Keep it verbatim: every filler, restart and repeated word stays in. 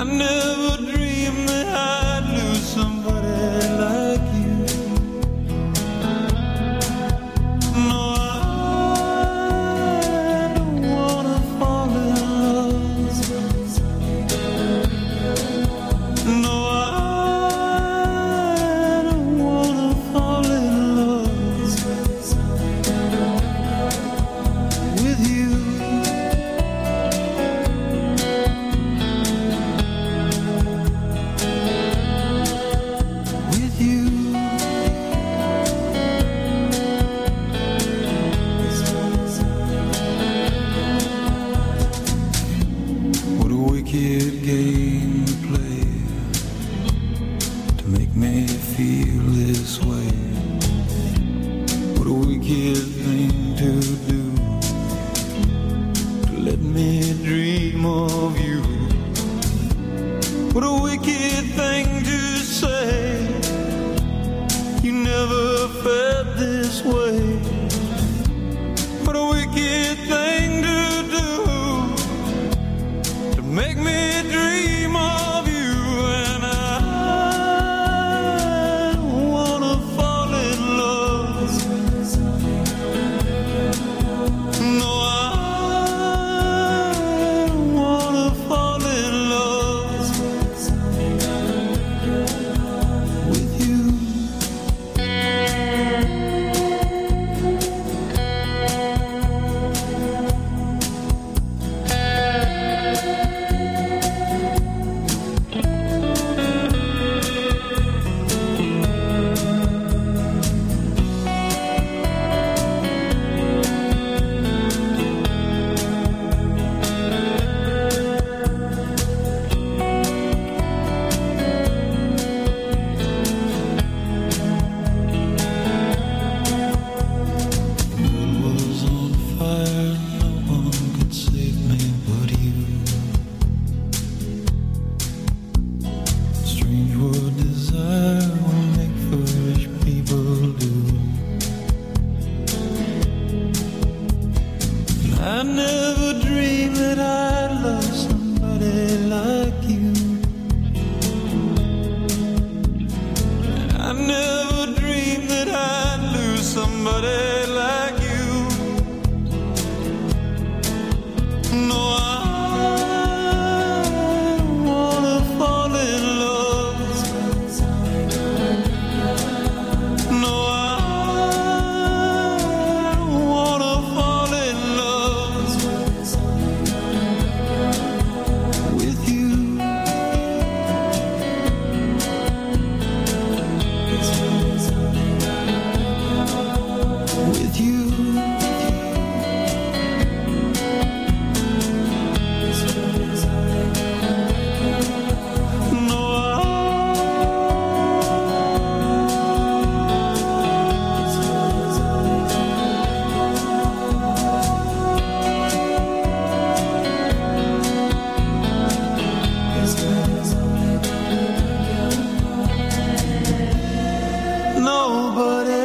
never dreamed that I'd lose somebody like you. No, I don't wanna fall in love. No, I don't wanna fall in love with you. Game to play to make me feel this way. What a wicked thing to do, to let me dream of you. What a wicked thing to say, you never felt this way. What a wicked thing to do, make me dream of you. And I don't wanna fall in love. No, I don't wanna fall in love with you. I never dreamed that I'd love somebody like you. I never dreamed that I'd lose somebody like you. No, I don't wanna fall in love. No, I don't wanna fall in love with you. With you. No, nobody